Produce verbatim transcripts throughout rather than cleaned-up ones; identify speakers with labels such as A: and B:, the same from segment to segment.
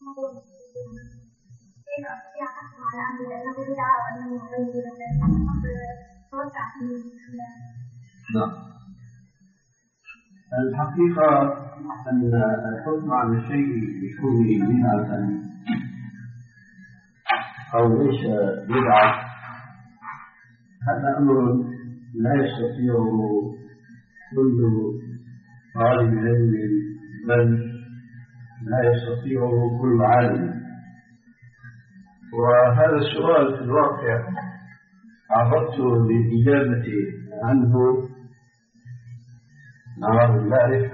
A: نعم. الحقيقة أن الحكم على الشيء بكونه بدعة أو ليس بدعة هذا أمر لا يستطيع كل طالب علم، بل لا يستطيعه كل عالم. وهذا السؤال في الواقع عرضت للإجابة عنه نراه البارح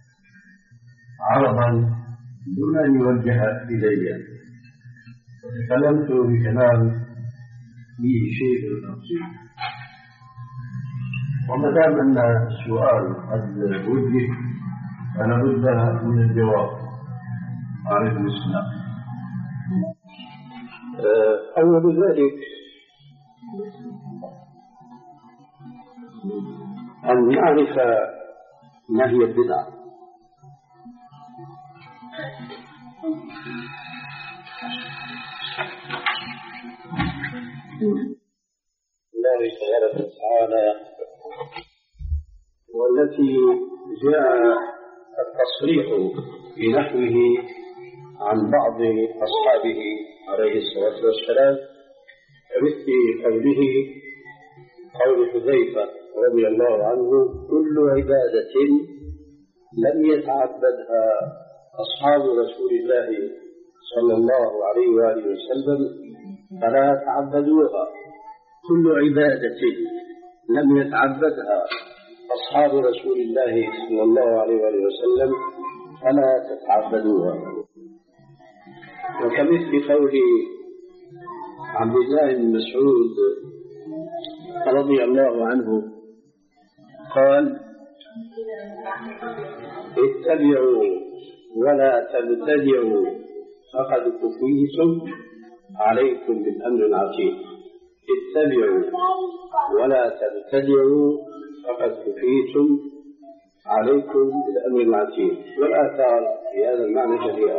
A: عرضا دون أن يوجه إلي، تكلمت بكلام فيه شيء من التفصيل. وما دام أن السؤال قد وجه فلا بد من الجواب. عليكم السلام. أول ذلك أن نعرف ما هي البدعة. الله سبحانه وتعالى والتي جاء التصريح بنحوه عن بعض أصحابه عليه الصلاة والسلام مثل قوله قول حذيفة رضي الله عنه: كل عبادة لم يتعبدها أصحاب رسول الله صلى الله عليه وآله وسلم فلا تعبدوها. كل عبادة لم يتعبدها أصحاب رسول الله صلى الله عليه وآله وسلم فلا تتعبدوها. وكمثل قول عبد الله بن مسعود رضي الله عنه قال: اتبعوا ولا تبتدعوا فقد كفيتم عليكم بالأمر العتيق. اتبعوا ولا تبتدعوا فقد كفيتم عليكم بالأمر العتيق. والآثار في هذا المعنى كثيرة.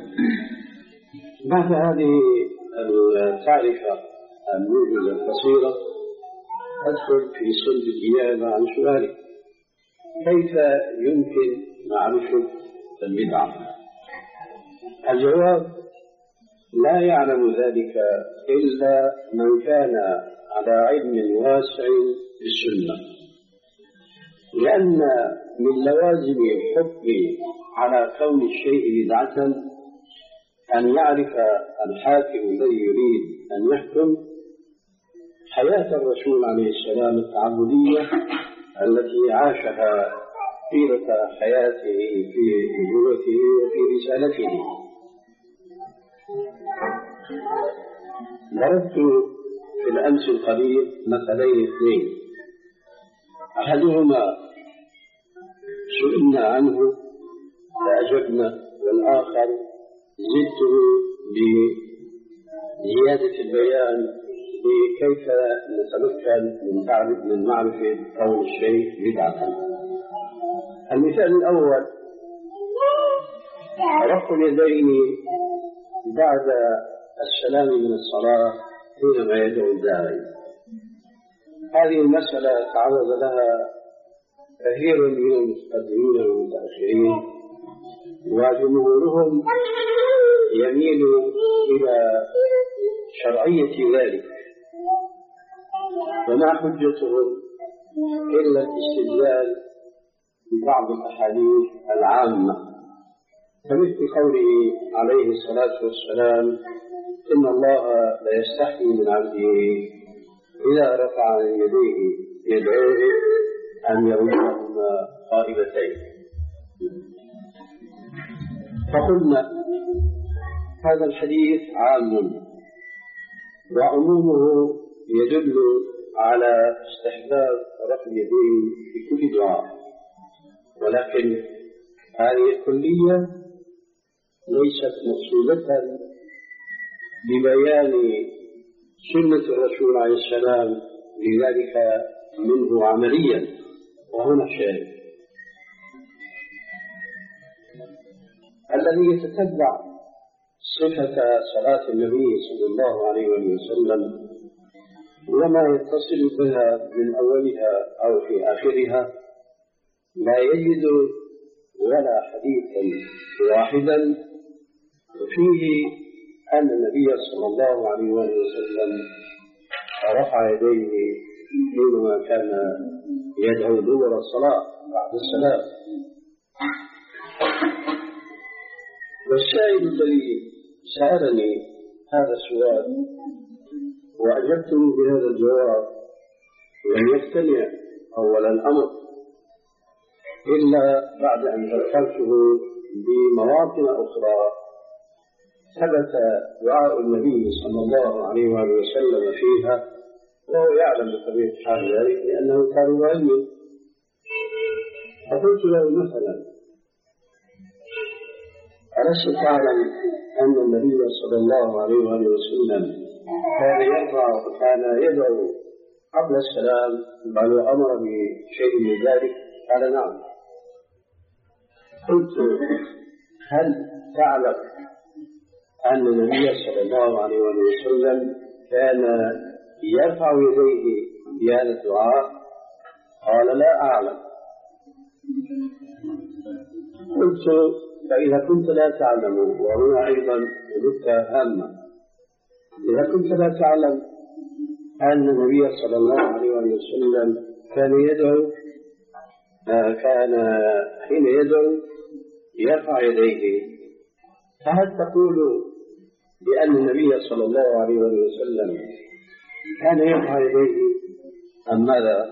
A: بعد هذه التعرفة الموجزة القصيرة أدخل في صلب الإجابة عن سؤالك: كيف يمكن معرفة البدعة؟ الجواب: لا يعلم ذلك إلا من كان على علم واسع بالسنة، لأن من لوازم الحكم على كون الشيء بدعة أن يعرف الحاكم الذي يريد أن يحكم حياة الرسول عليه السلام التعبدية التي عاشها طيلة حياته في نبوته وفي رسالته. ضربت في الأمس القريب مثلين اثنين، أحدهما سئلنا عنه فأجبنا، والآخر زدته بزيادة البيان كيف نتمكن من معرفة كون الشيء بدعة. المثال الأول: رفع اليدين بعد السلام من الصلاة حينما يدعو الداعي. هذه المسألة تعرض لها كثير من المتقدمين والمتأخرين، وجمهورهم يميل إلى شرعية ذلك، وما حجتهم إلا الاستدلال ببعض الأحاديث العامة، كمثل قوله عليه الصلاة والسلام: إن الله لا يستحي من عبده إذا رفع يديه يدعوه أن يردهما خائبتين. فقلنا هذا الحديث عام، وعمومه يدل على استحباب رفع اليدين في كل دعاء، ولكن هذه الكلية ليست مقصودة ببيان سنة الرسول عليه السلام لذلك منه عمليا. وهنا الشاهد: الذي يتتبع
B: صفة صلاة النبي صلى الله عليه وسلم وما يتصل بها من أولها أو في آخرها لا يجد ولا حديثا واحدا فيه أن النبي صلى الله عليه وسلم رفع يديه حينما كان يدعو دبر الصلاة بعد السلام. والسائل الذي سألني هذا السؤال وأجبته بهذا الجواب لم يقتنع أول الأمر إلا بعد أن ذكرته بمواطن أخرى ثبت دعاء النبي صلى الله عليه وسلم فيها وهو يعلم بطبيعة حال ذلك لأنه كان يعلم. فقلت له مثلا ألست تعلم أن النبي صلى الله عليه وسلم كان يرفع وكان يدعو قبل السلام بل وأمر بشيء من ذلك؟ قال نعم. قلت هل تعلم أن النبي صلى الله عليه وسلم كان يرفع يديه في هذا الدعاء؟ قال لا أعلم. قلت فإذا كنت لا تعلم، وهنا أيضا نكتة هامة، إذا كنت لا تعلم أن النبي صلى الله عليه وسلم كان يدعو آه كان حين يدعو يرفع يديه، فهل تقول بأن النبي صلى الله عليه وسلم كان يرفع يديه أم ماذا؟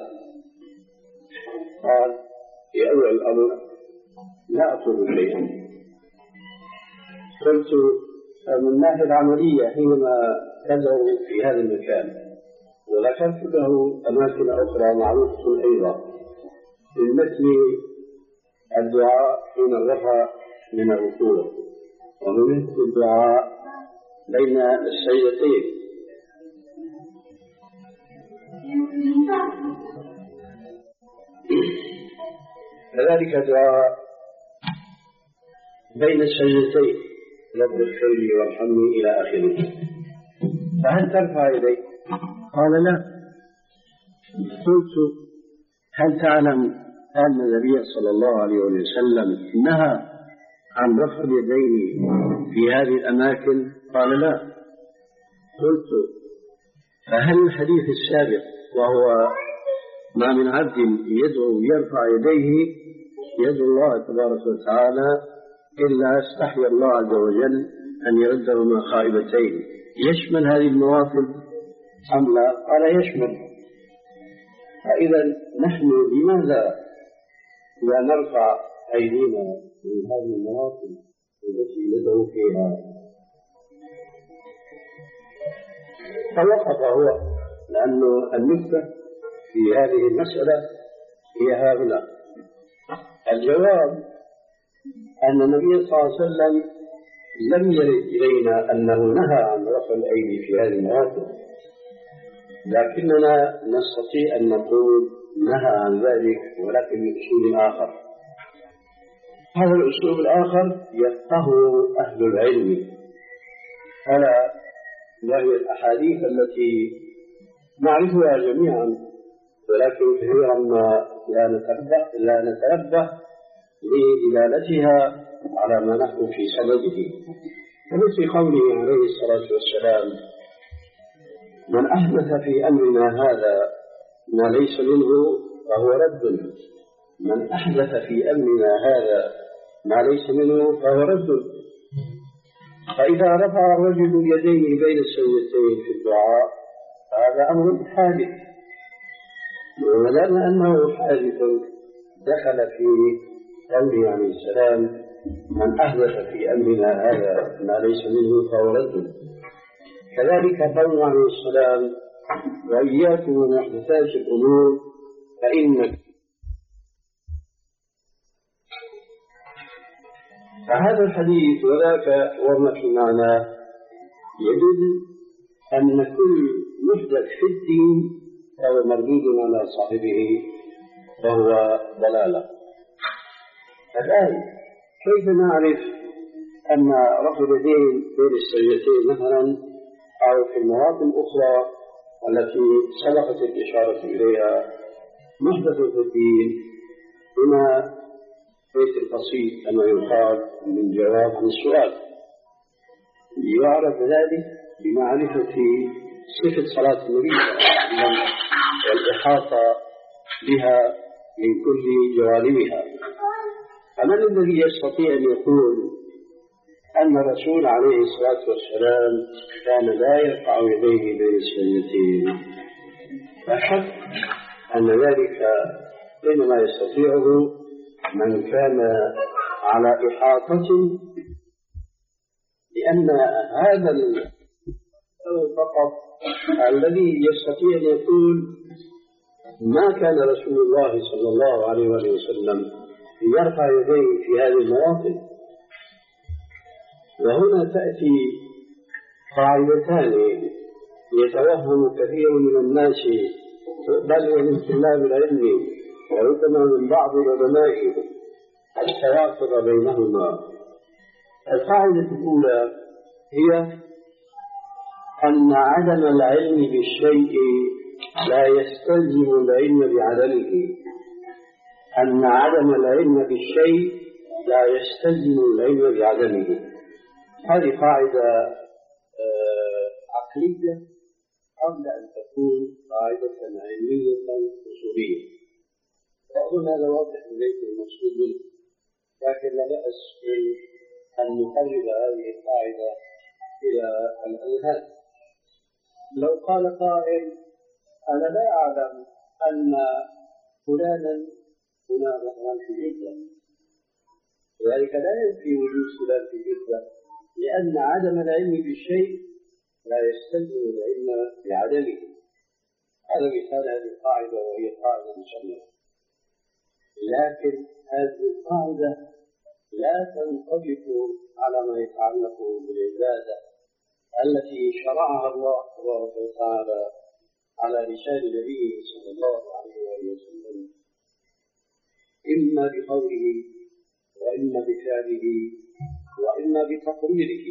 B: قال في أول الأمر لا أقول شيئا. قلت من الناحية العملية حينما تدعو في هذا المكان، وذكرت له أماكن أخرى معروفة أيضا من مثل الدعاء حين الرفع من الركوع، ومن مثل الدعاء بين السجدتين، كذلك دعاء بين السجدتين رب اغفر لي وارحمني إلى آخره. فهل ترفع يديك؟ قال لا. قلت هل تعلم أن النبي صلى الله عليه وسلم نهى عن رفع اليدين في هذه الأماكن؟ قال لا. قلت فهل الحديث السابق وهو ما من عبد يدعو يرفع يديه يدعو الله تبارك وتعالى إلا استحيا الله عز وجل أن يردهما خائبتين، يشمل هذه المواطن أم لا؟ قال يشمل. فإذا نحن لماذا لا نرفع أيدينا من هذه المواطن التي ندعو فيها؟ فوقف هو، لأن النكتة في هذه المسألة هي هؤلاء. الجواب أن النبي صلى الله عليه وسلم لم يرد إلينا أنه نهى عن رفع الأيدي في هذه المواطن، لكننا نستطيع أن نقول نهى عن ذلك ولكن بأسلوب آخر. هذا الأسلوب الآخر يفقهه أهل العلم، ألا وهي الأحاديث التي نعرفها جميعا ولكن كثيرا ما لا نتنبه لا نتنبه لدلالتها على ما نحن في صدده، ومثل قوله عليه الصلاة والسلام من أحدث في أمرنا هذا ما ليس منه فهو رد، من أحدث في أمرنا هذا ما ليس منه فهو رد. فإذا رفع الرجل يديه بين السجدتين في الدعاء هذا أمر حادث، ولأن أنه حادث دخل في قوله عليه السلام من أحدث في أمرنا هذا ما ليس منه فهو رد. كذلك قوله عليه السلام وإياكم ومحدثات الأمور فإن فهذا الحديث وذاك وما في معناه يدل أن كل محدث في الدين فهو مردود على صاحبه وهو ضلالة. الآن كيف نعرف أن رفع اليدين بين السجدتين مثلا أو في المواطن الأخرى التي سبقت الإشارة إليها محدث في الدين هنا بيت القصيد كما يقال من جواب عن السؤال. يعرف ذلك بمعرفة صفة صلاة النبي والإحاطة بها من كل جوانبها. فمن الذي يستطيع أن يقول أن الرسول عليه الصلاة والسلام كان لا يرفع يديه بين السجدتين؟ فشك أن ذلك إنما يستطيعه من كان على إحاطة، لأن هذا فقط الذي يستطيع أن يقول ما كان رسول الله صلى الله عليه وسلم يرفع يديه في هذه المواطن. وهنا تأتي قاعدتان يتوهم كثير من الناس بل ومن طلاب العلم وربما من بعض العلماء التواصل بينهما. القاعدة الأولى هي أن عدم العلم بالشيء لا يستلزم العلم بعدمه. أن عدم العلم بالشيء لا يستلزم العلم بعدمه. هذه قاعدة عقلية قبل أن تكون قاعدة علمية أصولية. وأظن هذا واضح إليك المقصود منه، لكن لا بأس أن نقرب هذه القاعدة إلى الأذهان. لو قال قائل أنا لا أعلم أن فلانا هنا مثلا في جدة، وذلك لا ينفي وجود فلان في جدة، لأن عدم العلم بالشيء لا يستلزم العلم بعدمه. هذا مثال هذه القاعدة، وهي قاعدة مسمى. لكن هذه القاعدة لا تنطبق على ما يتعلق بالعبادة التي شرعها الله تبارك وتعالى على لسان نبيه صلى الله عليه وسلم، إما بقوله وإما بفعله وإما بتقريره.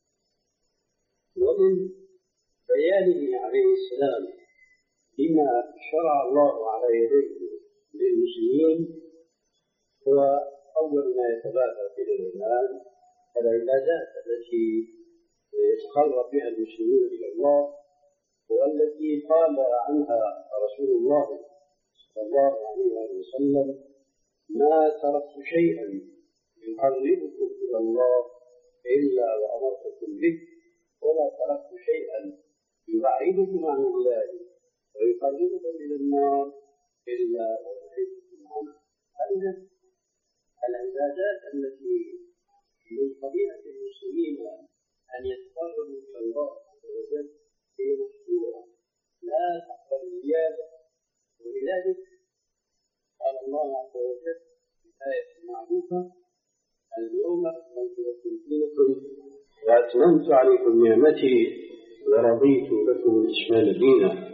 B: ومن بيانه عليه السلام بما شرع الله على يديه للمسلمين هو أول ما يتبادر في الإيمان العبادات التي تقرب بها المسلمون إلى الله، والتي قال عنها رسول الله صلى الله عليه وسلم ما تركت شيئا يقربكم إلى الله إلا وأمرتكم به، ولا تركت شيئا يبعدكم عن الله ويقربكم إلى النار إلا ونهيتكم عنه. هذه العبادات التي من طبيعة المسلمين أن يتقربوا إلى الله عز وجل هي مشروعة لا تقبل الزيادة. ولذلك قال الله عز وجل في آية معروفة اليوم أكملت لكم دينكم وأتممت عليكم نعمتي ورضيت لكم الإسلام دينا.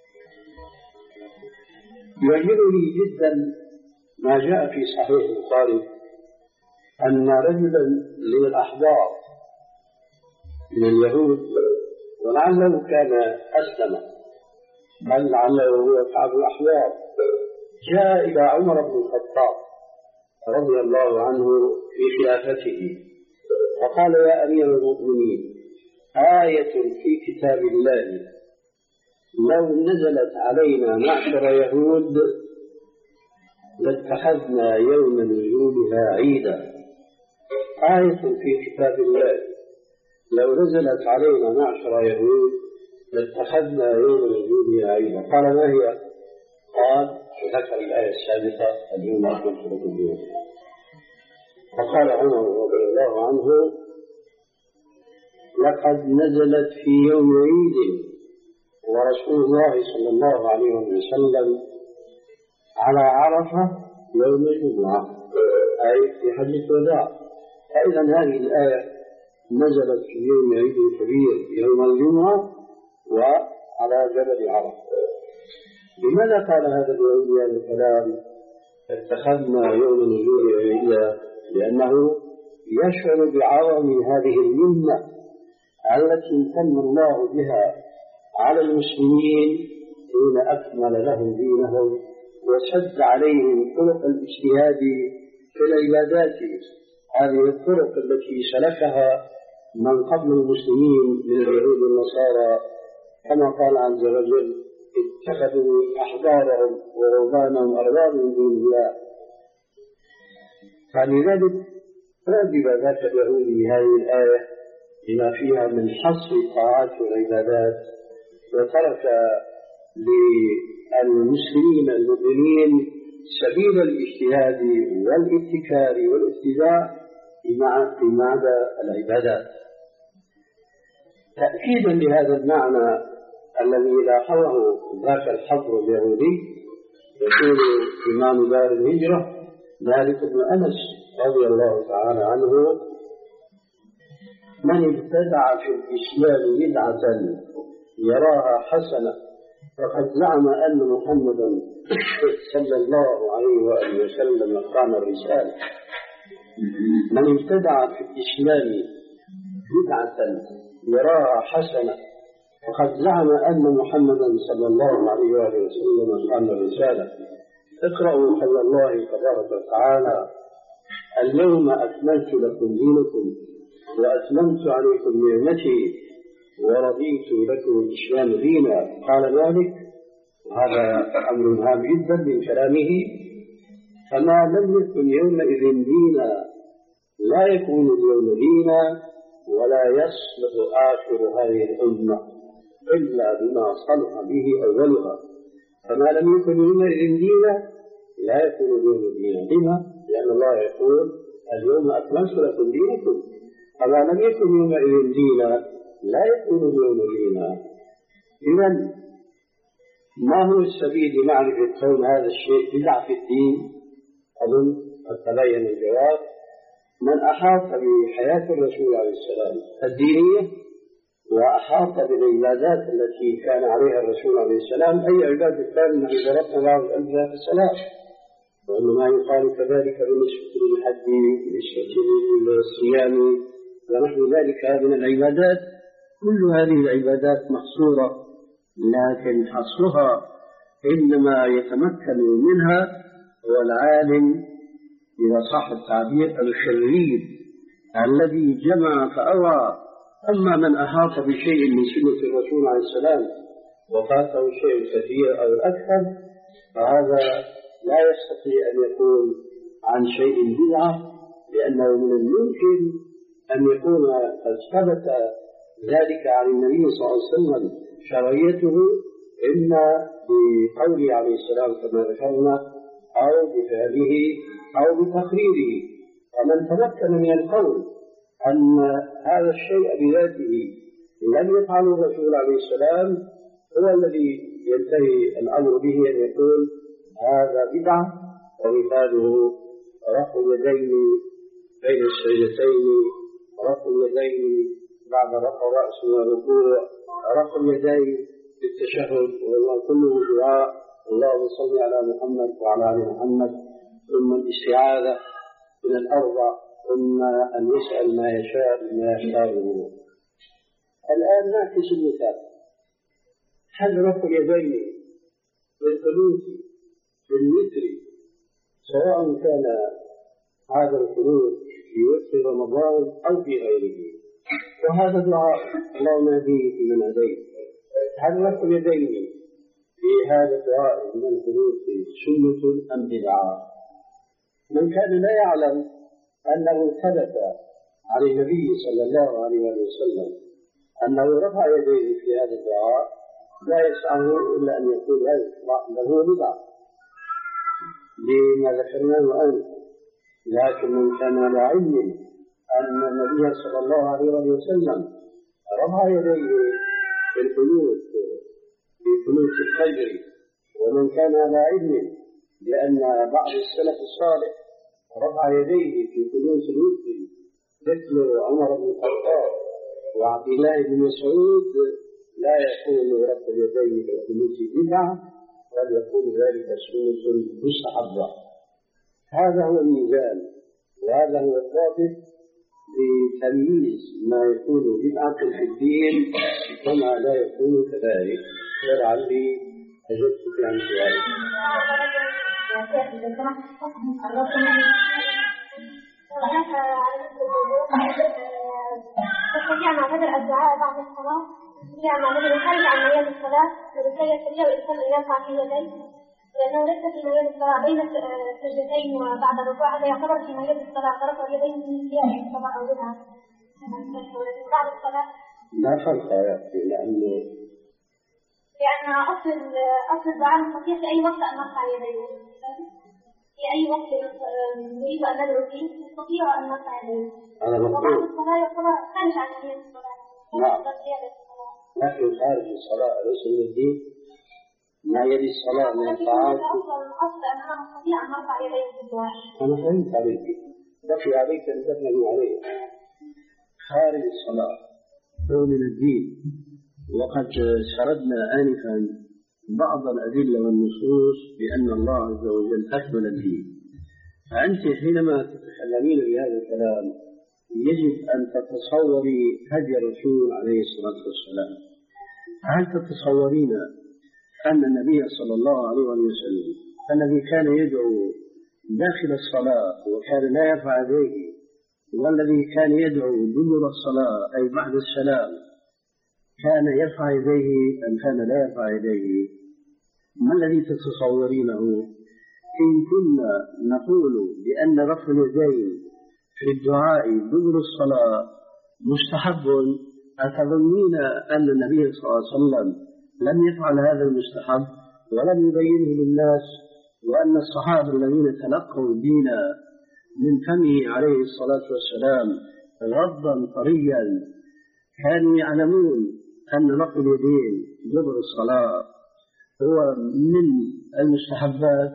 B: يعجبني جدا ما جاء في صحيح البخاري أن رجلا من الأحبار من اليهود، ولعله كان أسلم بل لعله هو كعب الأحبار، جاء إلى عمر بن الخطاب رضي الله عنه في خلافته وقال يا أمير المؤمنين آية في كتاب الله لو نزلت علينا معشر يهود لاتخذنا يوم نزولها عيدا. آية في كتاب الله لو نزلت علينا معشر يهود لاتخذنا يوم نزولها عيدا. قال ما هي؟ قال ذكر الآية السابقة اليوم أكملت لكم دينكم. فقال عمر رضي الله عنه لقد نزلت في يوم عيد ورسول الله صلى الله عليه وسلم على عرفة يوم الجمعة، أي في حجة الوداع. فإذا هذه الآية نزلت في يوم عيد كبير يوم الجمعة وعلى جبل عرفة. لماذا قال هذا اليهودي هذا الكلام اتخذنا يوم نزول عيدا؟ لأنه يشعر بعظم هذه المنة التي امتن الله بها على المسلمين حين أكمل لهم دينهم وسد عليهم طرق الاجتهاد في العبادات، هذه الطرق التي سلكها من قبل المسلمين من اليهود والنصارى، كما قال عز وجل: اتخذوا أحبارهم ورهبانهم أربابا من دون الله. فلذلك أعجب ذاك اليهود بهذه الآية لما فيها من حصر الطاعات والعبادات، وترك للمسلمين المؤمنين سبيل الاجتهاد والابتكار والابتداع فيما عدا العبادات. تأكيدا لهذا المعنى الذي لاحظه ذاك الحبر اليهودي، يقول إمام دار الهجرة مالك بن أنس رضي الله تعالى عنه: من ابتدع في الإسلام بدعة يراها حسنة فقد زعم أن محمدا صلى الله عليه وآله وسلم خان الرسالة. من ابتدع في الإسلام بدعة يراها حسنة فقد زعم أن محمدا صلى الله عليه وآله وسلم خان الرسالة. اقرأوا قول الله تبارك وتعالى: اليوم أكملت لكم دينكم وأتممت عليكم نعمتي ورضيت لكم الإسلام دينا. قال مالك، وهذا أمر هام جدا من كلامه: فما لم يكن يومئذ دينا لا يكون اليوم دينا ولا يصلح آخر هذه الأمة إلا بما صلح به أولها. فما لم يكن يومئذ دينا لا يكون اليوم دينا. لما؟ لأن الله يقول: اليوم أكملت لكم دينكم. فما لم يكن يومئذ دينا لا يكون اليوم دينا. إذن ما هو السبيل لمعرفة كون هذا الشيء بدعة في الدين؟ أظن قد تبين الجواب. من أحاط بحياة الرسول عليه السلام الدينية وأحاط بالعبادات التي كان عليها الرسول عليه السلام، أي عبادة كان الذي ضربنا بعض الأمثلة في الصلاة، وأن ما يقال كذلك بالنسبة للحج بالنسبة للصيام ونحو ذلك من العبادات، كل هذه العبادات محصورة، لكن حصرها إنما يتمكن منها هو العالم إذا صح التعبير الخريج الذي جمع فأوعى. أما من أحاط بشيء من سنة الرسول عليه السلام وفاته شيء كثير أو أكثر، فهذا لا يستطيع أن يكون عن شيء بدعة، لأنه من الممكن أن يكون قد ثبت ذلك عن النبي صلى الله عليه وسلم شرعيته إما بقوله عليه السلام كما ذكرنا أو بفعله أو بتقريره. ومن تمكن من القول أن هذا الشيء بذاته لم يفعله الرسول عليه السلام هو الذي ينتهي الأمر به أن يقول هذا بدعة. ومثاله رفع اليدين بين السجدتين، رفع اليدين بعد رفع الرأس والركوع، رفع اليدين في التشهد، والله كله دعاء: اللهم صل على محمد وعلى آل محمد، ثم الاستعاذة من الأرض، ثم أن يسأل ما يشاء ما يشاء منه. الآن نعكس المثال: هل رفع اليدين في القنوت في الوتر سواء كان هذا القنوت في وتر رمضان أو في غيره؟ وهذا دعاء اللهم اهدني فيمن هديت. هل رفع اليدين في هذا الدعاء من القنوت سنة أم بدعة؟ من كان لا يعلم أنه ثبت عن النبي صلى الله عليه وسلم أنه رفع يديه في هذا الدعاء لا يسعه إلا أن يقول له بدعة لما ذكرناه أنت. لكن من كان لا علم أن النبي صلى الله عليه وسلم رفع يديه في القنوت في قنوت الفجر، ومن كان لا علم لأن بعض السلف الصالح رفع يديه في قنوت الوتر مثل عمر بن الخطاب وعبد الله بن مسعود، لا يكون رفع اليدين في قنوت بدعة، بل يكون ذلك سنة مستحبة. هذا هو الميزان وهذا هو الضابط بتمييز ما يكون بدعة في الدين وما لا يكون كذلك. ولعلي أجبت عن سؤالك.
C: تستطيع أن نعتبر الدعاء بعد الصلاة تستطيع أن نعتبر خارج عن مجال الصلاة ولكي يستطيع الإنسان أن يرفع في يديه لأنه ليس في مجال الصلاة بين السجدتين وبعد الركوع هذا يعتبر في مجال الصلاة فرفع اليدين من زيادة الصلاة أو بدعة بعد الصلاة
B: لا فرق يأتي لأنه
C: لأن أصل أصل الدعاء نستطيع في أي وقت أن نرفع يديه في أي وقت نريد أن ندعو فيه نستطيع أن نرفع يديه وبعد الصلاة يعتبر خارج عن مجال الصلاة.
B: نعم. لكن خارج الصلاة ليس من الدين ما يلي الصلاة من الطاعات.
C: الأصل أننا نستطيع أن نرفع يديه في الدعاء.
B: أنا فهمت عليك. بقي عليك أن تفهم عليه. خارج الصلاة هو من الدين. وقد سردنا آنفا بعض الأدلة والنصوص بأن الله عز وجل أكمل الدين. فأنت حينما تتكلمين بهذا الكلام يجب أن تتصوري هدي الرسول عليه الصلاة والسلام. هل تتصورين أن النبي صلى الله عليه وسلم الذي كان يدعو داخل الصلاة وكان لا يرفع يديه والذي كان يدعو دبر الصلاة أي بعد السلام كان يرفع يديه أم كان لا يرفع يديه؟ ما الذي تتصورينه؟ إن كنا نقول بأن رفع اليدين في الدعاء دبر الصلاة مستحب أتظنين أن النبي صلى الله عليه وسلم لم يفعل هذا المستحب ولم يبينه للناس وأن الصحابة الذين تلقوا الدين من فمه عليه الصلاة والسلام غضا طريا كانوا يعلمون أن رفع اليدين دبر الصلاة هو من المستحبات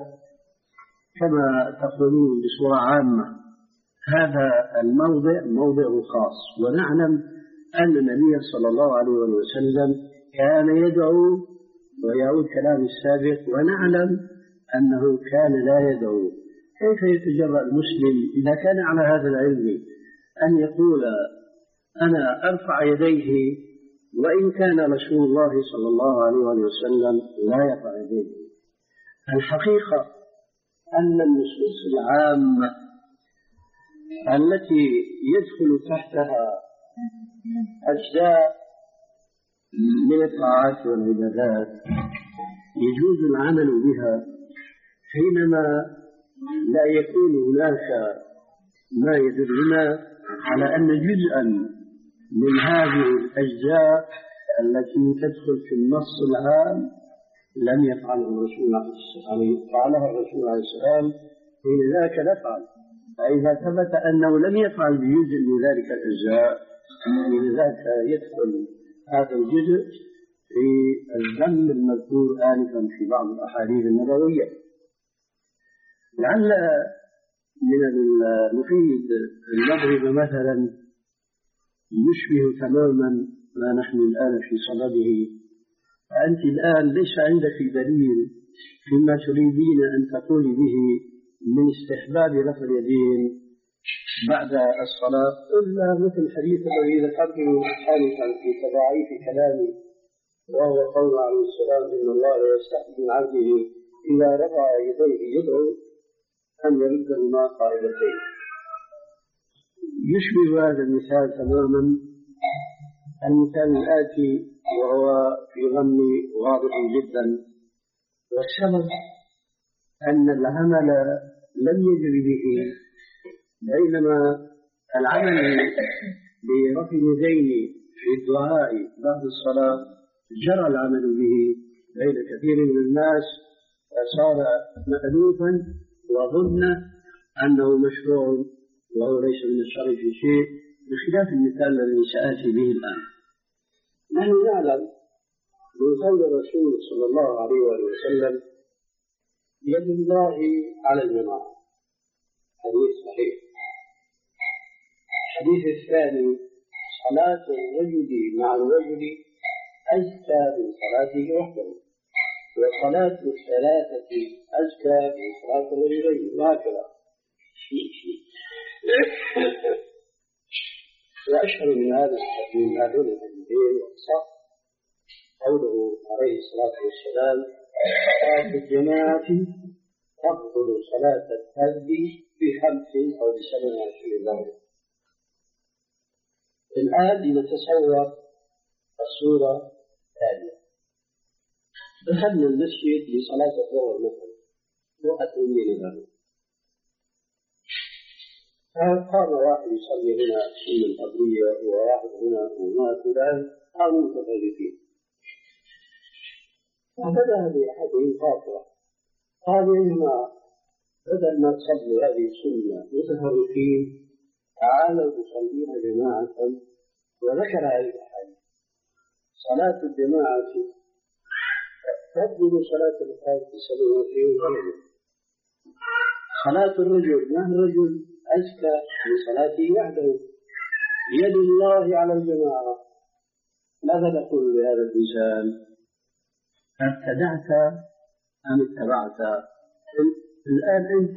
B: كما تقولون بصورة عامة. هذا الموضع موضع خاص ونعلم أن النبي صلى الله عليه وسلم كان يدعو ويعود كلام السابق ونعلم أنه كان لا يدعو. كيف يتجرأ المسلم إذا كان على هذا العلم أن يقول أنا أرفع يديه وإن كان رسول الله صلى الله عليه وسلم لا يرفع يديه؟ الحقيقة أن النصوص العامة التي يدخل تحتها أجزاء من الطاعات والعبادات يجوز العمل بها حينما لا يكون هناك ما يدلنا على أن جزءا من هذه الأجزاء التي تدخل في النص العام لم يفعله الرسول عليه فعلها الرسول عليه السلام حين ذاك نفعل. فإذا ثبت أنه لم يفعل بجزء من ذلك الأجزاء حين ذاك يدخل هذا الجزء في الذم المذكور آنفا في بعض الأحاديث النبوية. لعل من المفيد أن نضرب مثلا يشبه تماما ما نحن الآن في صدده. فأنت الآن ليس عندك دليل فيما تريدين أن تقولي به من استحباب رفع اليدين بعد الصلاة إلا مثل الحديث الذي ذكرته آنفا في تضاعيف كلامي وهو قول عليه السلام إن الله يستحي من عبده إذا رفع يديه يدعو أن يردهما قائلتين. يشبه هذا المثال تماما المثال الآتي وهو في ظني واضح جدا. والسبب أن العمل لم يجري به بينما العمل برفع اليدين في الدعاء بعد الصلاة جرى العمل به بين كثير من الناس فصار مألوفا وظن أنه مشروع وهو ليس من الشرع في شيء بخلاف المثال الذي سآتي به الآن. نحن نعلم من قول الرسول صلى الله عليه وسلم يد الله على الجماعة حديث صحيح. الحديث الثاني صلاة الرجل مع الرجل أزكى من صلاته وحده وصلاة الثلاثة أزكى من صلاة الرجلين وهكذا. وأشهر من هذا من هذين الحديثين والصح قوله عليه الصلاة والسلام: صلاة الجماعة تفضل صلاة الفرد بخمس أو بسبع وعشرين درجة. الآن لنتصور الصورة الثانية. دخلنا المسجد لصلاة الظهر مثلا وأتمنى له، قام واحد يصلي هنا سنة القبلية وواحد هنا وهناك وذلك، قاموا متفرقين. فبدأ بأحدهم خاطرة قال: يا جماعة، بدل ما تصلوا هذه السنة متفرقين تعالوا نصليها جماعة. وذكر هذه الأحاديث: صلاة الجماعة تفضل صلاة الفرد بسبع وعشرين درجة. صلاة الرجل مع الرجل أزكى من صلاته وحده. يد الله على الجماعة. ماذا تقول بهذا المثال؟ ابتدعت أم اتبعت؟ الآن أنت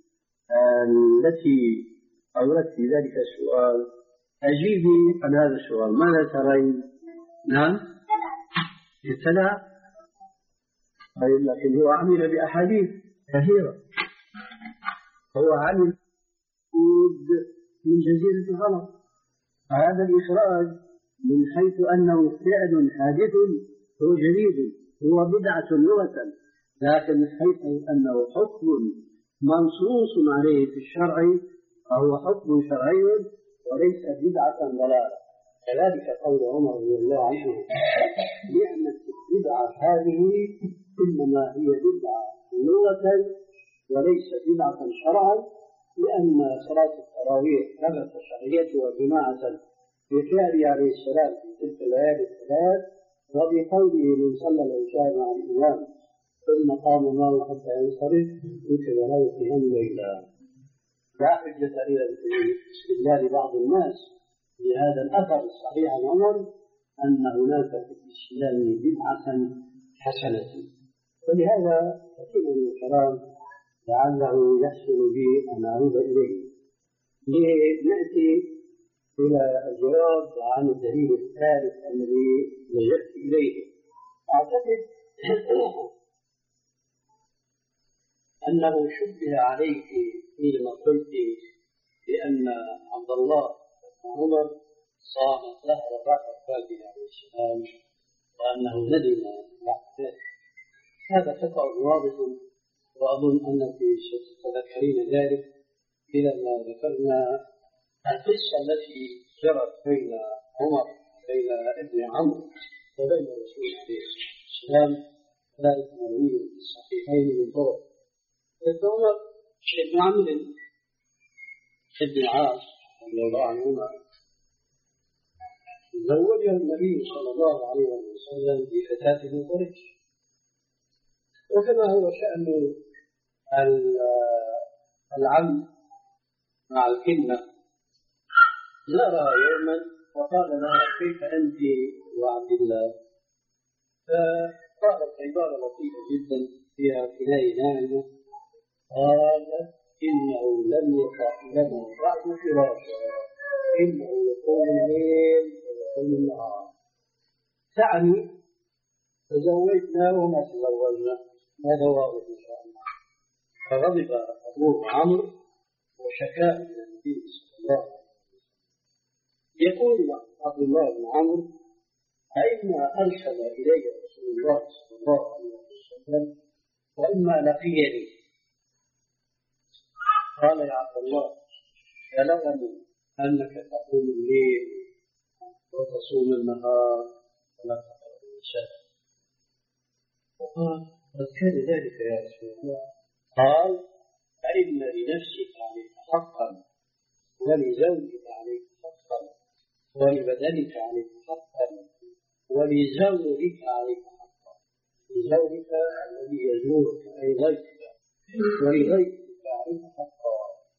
B: التي أوردت في ذلك السؤال أجيبي عن هذا السؤال. ماذا ترين؟ نعم ابتدع. طيب لكن هو عمل بأحاديث كثيرة، هو عمل من جزيرة الغلط. هذا الإخراج من حيث أنه فعل حادث هو جديد، هو بدعة لغة، لكن حيث أنه حكم منصوص عليه في الشرع فهو حكم شرعي وليس بدعة ضلالة. كذلك قول عمر رضي الله عنه: نعمة البدعة هذه إنما هي بدعة لغة وليس بدعة شرعا، لأن صلاة التراويح ثبت شرعيتها جماعة بفعله عليه السلام في تلك الليالي الثلاث، وبقوله: من صلى العشاء مع الإمام ثم قام معه حتى ينصرف كتب له قيام الليل. لا حجة إلى استدلال بعض الناس بهذا الأثر الصحيح عن عمر أن هناك في الإسلام بدعة حسنة. ولهذا كثير من الكلام لعله يحصل بي أن أعود إليه لنأتي إلى الجواب عن الدليل الثالث الذي لجأت إليه. أعتقد أنه شبه عليك حينما قلت بأن عبد الله بن عمر صام الدهر بعد وفاته عليه السلام وأنه ندم بعد ذلك. هذا خطأ واضح، وأظن أنك ستتذكرين ذلك إذا ما ذكرنا القصة التي جرت بين عمر بين ابن عمرو وبين رسول الله عليه السلام، ذلك مروي في الصحيحين من طرق. ابن عمر ابن عمرو ابن العاص رضي الله عنهما زوجه النبي صلى الله عليه وسلم بفتاة من قريش، وكما هو شأن العم مع الكلمة زارها يوما وقال لها: كيف أنت وعبد الله؟ فقالت عبارة لطيفة جدا فيها كناية ناعمة، قالت: إنه لم يقع لنا بعد فراشا، إنه يقوم الليل ويقوم النهار. تعني تزوجنا وما تزوجنا، هذا واضح إن شاء الله. فغضب أبوه عمرو وشكاه إلى النبي صلى الله عليه وسلم. يقول عبد الله بن عمرو: أئما أرسل إلي رسول الله صلى الله عليه وسلم وإما لقيني. قال: يا عبد الله، بلغني أنك تقوم الليل وتصوم النهار ولا تقرأ العشاء. وقال: قد كان ذلك يا رسول الله. قال: فإن لنفسك عليك حقا، ولزوجك عليك حقا، ولبدنك عليك حقا، ولزوجك عليك حقا. لزوجك الذي يزورك أي ضيفك، ولضيفك عليك حقا.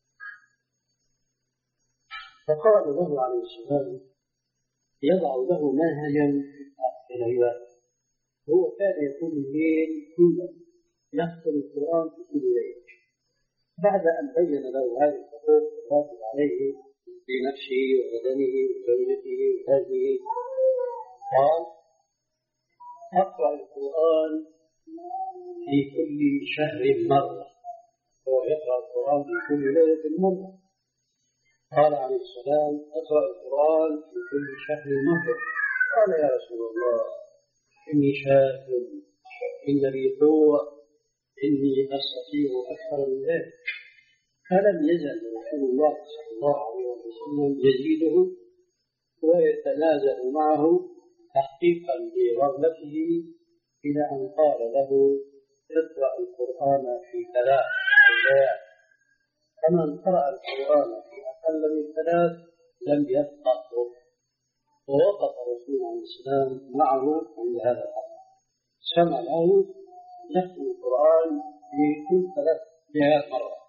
B: فقال له عليه السلام يضع له منهجا في العبادة. هو كان يقول الليل كله، يختم القرآن في كل ليلة. بعد أن بين له هذه الحقوق الواجب عليه بنفسه وبدنه وزوجته وأهله. قال: أقرأ القرآن في كل شهر مرة، هو يقرأ القرآن في كل ليلة مرة. قال عليه السلام: أقرأ القرآن في كل شهر مرة. قال: يا رسول الله، إني شاب، إن لي قوة، إني أستطيع أكثر من ذلك. فلم يزل رسول الله صلى الله عليه وسلم يزيده ويتنازل معه تحقيقا لرغبته، إلى أن قال له: اقرأ القرآن في ثلاث أيام. فمن قرأ القرآن في أقل من ثلاث لم يفقهه. ووقف رسول الله الإسلام معه عند هذا الحد، سمع له يختم القرآن في كل ثلاث مئات مرة.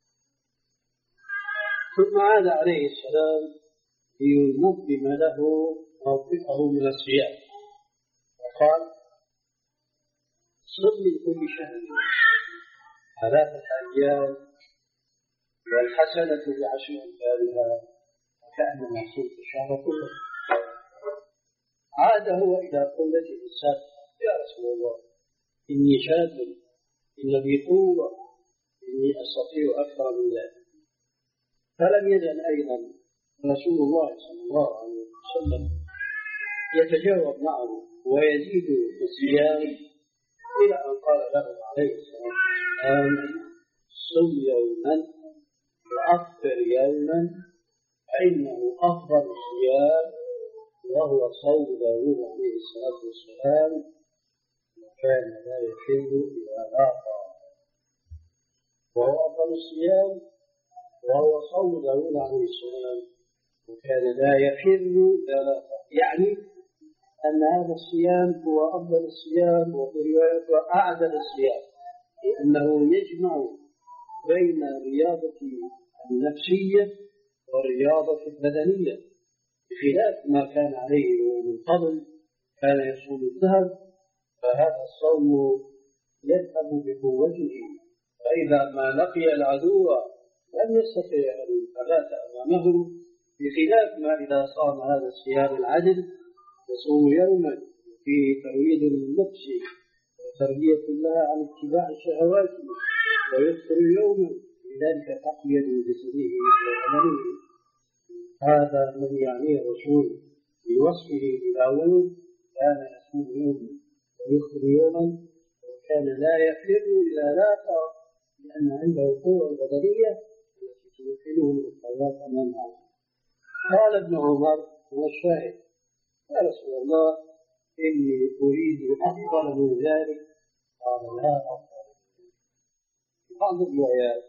B: ثم عاد عليه السلام لينظم له موقفه من الصيام، وقال: صم من كل شهر ثلاثة أيام والحسنة بعشر أمثالها وكأنما صمت الشهر كله. عاد هو إلى قولته السابقة: يا رسول الله، إني شاب، إن لي قوة، إني أستطيع أكثر من ذلك. فلم يزل أيضا رسول الله صلى الله عليه وسلم يتجاوب معه ويزيد في الصيام، إلى أن قال له عليه الصلاة والسلام: صم يوما وأفطر يوما، فإنه أفضل الصيام، وهو صوم داوود عليه الصلاة والسلام، وكان لا يحل إذا لاقى. وهو أفضل الصيام وهو صوم داوود عليه السلام، وكان لا يفر إذا لاقى. يعني أن هذا الصيام هو أفضل الصيام، وفي رواية أعدل الصيام، لأنه يجمع بين الرياضة النفسية والرياضة البدنية، بخلاف ما كان عليه من قبل، كان يصوم الدهر، فهذا الصوم يذهب بقوته، فإذا ما لقي العدو لم يستطيع أن يتلات أمامه، بخلاف ما إذا صام هذا الصيام العدل يصوم يوما فيه ترويض للنفس وتربية الله عن اتباع الشهوات، ويفطر يوما لذلك تقوية لجسده وعمله. هذا الذي يعنيه الرسول بوصفه بداوود: كان يصوم يوما ويفطر يوما، وكان لا يفر إذا لاقى، لأن عنده قوة بدنية التي تمكنه من الصلاة أمامها. قال ابن عمر والشاهد: يا رسول الله، إني أريد أفضل من ذلك. قال: لا أفضل. في بعض الروايات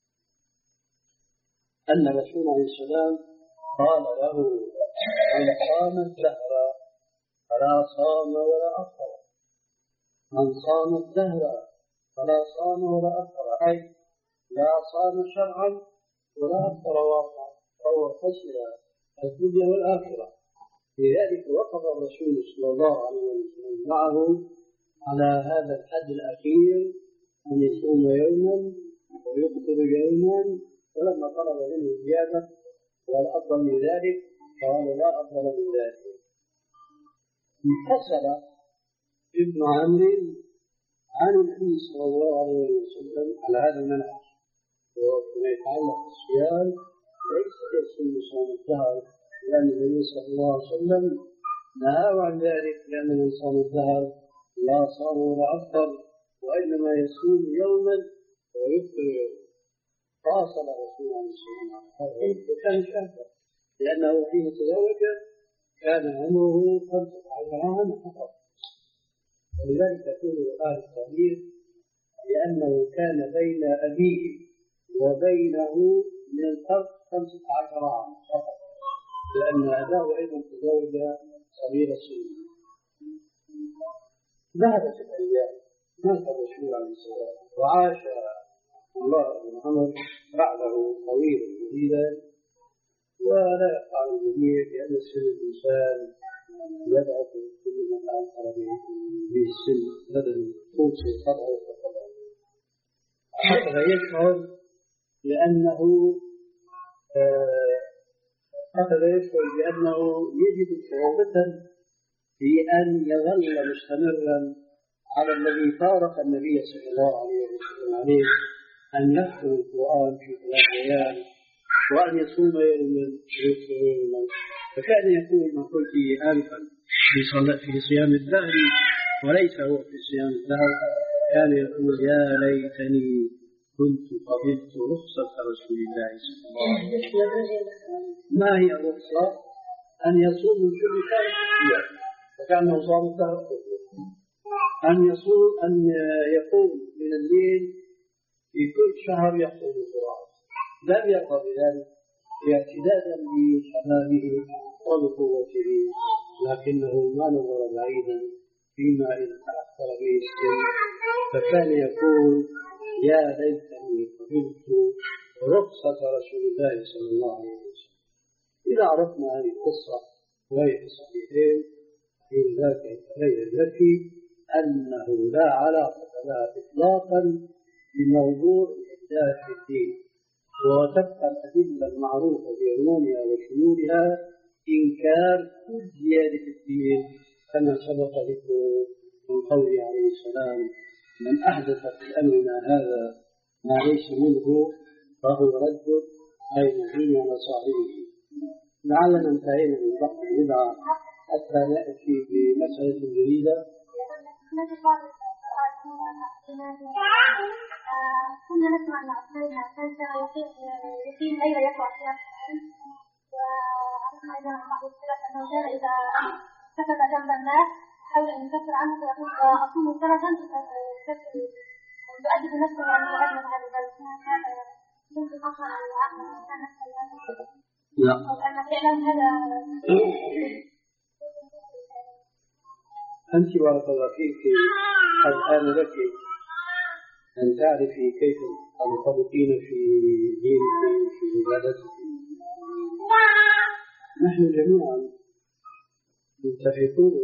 B: أن رسول الله عليه السلام قال له: من صام الدهر فلا صام ولا أفطر، من صام الدهر فلا صام ولا أفطر، أي لا صام شرعا ولا أفطر واقعا، فهو خسر الدنيا والآخرة. لذلك وقف الرسول صلى الله عليه وسلم معه على هذا الحد الأخير، أن يصوم يوما ويفطر يوما. ولما طلب منه زيادة والأفضل من ذلك قال: لا أفضل من ذلك. انفصل ابن عمرو عن النبي صلى الله عليه وسلم على هذا المنهج، وفيما يتعلق بالصيام ليس يصوم صوم الدهر، لأن النبي صلى الله عليه وسلم نهى عن ذلك، لأن من صام الدهر لا صام ولا أفطر، وإنما يصوم يوما ويفطر يوما. فاصل رسول الله صلى الله عليه وسلم وكان شابا، لأنه حين تزوج كان عمره خمسة عشر عاما فقط، ولذلك تكون آل الصغير، لأنه كان بين أبيه وبينه من الفرق خمسة عشر عاما فقط، لأن أباه أيضا تزوج صغير السن. ذهبت الأيام، مات الرسول عليه الصلاة والسلام، وعاش الله بن عمر بعده طويلا جديدا. ولا يقع الجميع لأن سن الإنسان يضعف كل ما تأثر به السن بدل قوت الطبع والطبع. هذا يشعر لأنه هذا يقول بأنه يجد صعوبة في أن يظل مستمرا على الذي فارق النبي صلى الله عليه وسلم عليه أن يحفظ القرآن في ثلاث أيام وأن يصوم يوما ويفطر يوما. فكان يقول ما قلت آنفا في صيام الدهر وليس هو في صيام الدهر، كان يقول يا ليتني كنت قبلت رخصة رسول الله صلى الله عليه وسلم. ما هي الرخصة؟ أن يصوم من كل شهر أيام فكأنه صام الدهر كله، أن يصوم أن يقوم من الليل في كل شهر يحفظ القرآن. لم يرضى بذلك اعتدادا بشبابه وبقوته، لكنه ما نظر بعيدا فيما إذا تأخر به السن، فكان يقول يا ليتني قبلت رخصة رسول الله صلى الله عليه وسلم. إذا عرفنا هذه القصة وهي في الصحيحين في ذاك الغير التي أنه لا علاقة لها إطلاقا بموضوع الإحداث في الدين، وتبقى الأدلة المعروفة بعمومها وشمولها إنكار كل زيادة في الدين كما سبق ذكره من قوله عليه السلام من أحدث في أمرنا هذا ما ليس منه فهو رد أي مهين على صاحبه. لعلنا انتهينا من بحث البدعة حتى نأتي بمسألة جديدة.
C: كنا نسمع أن عثمان كان يقيم ليلة يقرأ فيها وعرفنا أيضا عن بعض السلف أنه كان إذا سكت جنب الناس حاول أن يكفر عنه فيقول أصوم سنة يؤدب نفسه وأن يؤدب هذا البلد. هذا يمكن أصلا أن يعقل الإنسان نفسه
B: لا
C: أن فعلا هذا
B: أنت بارك الله فيك قد آن لك أن تعرفي كيف تنطبقين في دينك في عبادتك. نحن جميعا متفقون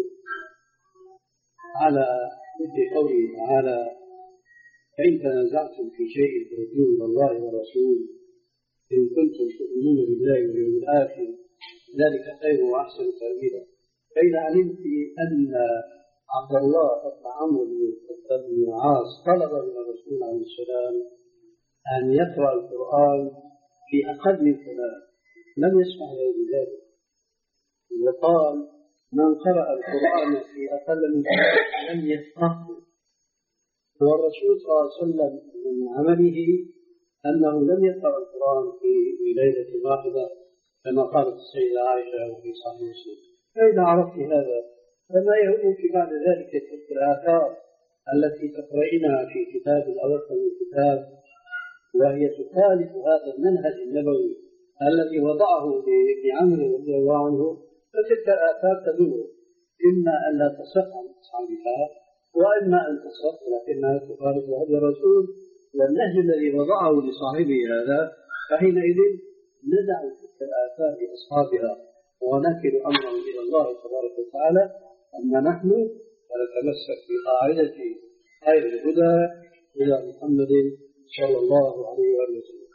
B: على مثل قوله تعالى فإن تنازعتم في شيء فردوه إلى الله ورسوله إن كنتم تؤمنون بالله واليوم الآخر ذلك خير وأحسن تأويلا. فإذا علمت أن عبد الله بن عمرو بن العاص طلب من الرسول عليه السلام أن يقرأ القرآن في أقل من ثلاث لم يسمح له بذلك، وقال من قرأ القرآن في أقل من ثلاث لم يفقهه. والرسول صلى الله عليه وسلم من عمله أنه لم يقرأ القرآن في ليلة واحدة كما قالت السيدة عائشة في صحيح مسلم. فإذا عرفت هذا فما يهمك بعد ذلك تلك الآثار التي تقرأينها في كتاب الأوسط من كتاب وهي تخالف هذا المنهج النبوي الذي وضعه لابن عمرو رضي الله عنه، فتلك الآثار تدل إما أن لا تصح عن أصحابها وإما أن تصح لكنها تخالف هدي الرسول والنهج الذي وضعه لصاحبه هذا، فحينئذ ندع تلك الآثار لأصحابها ونكل أمره إلى الله تبارك وتعالى. أما نحن فنتمسك بقاعدة خير الهدى إلى محمد صلى الله عليه وسلم.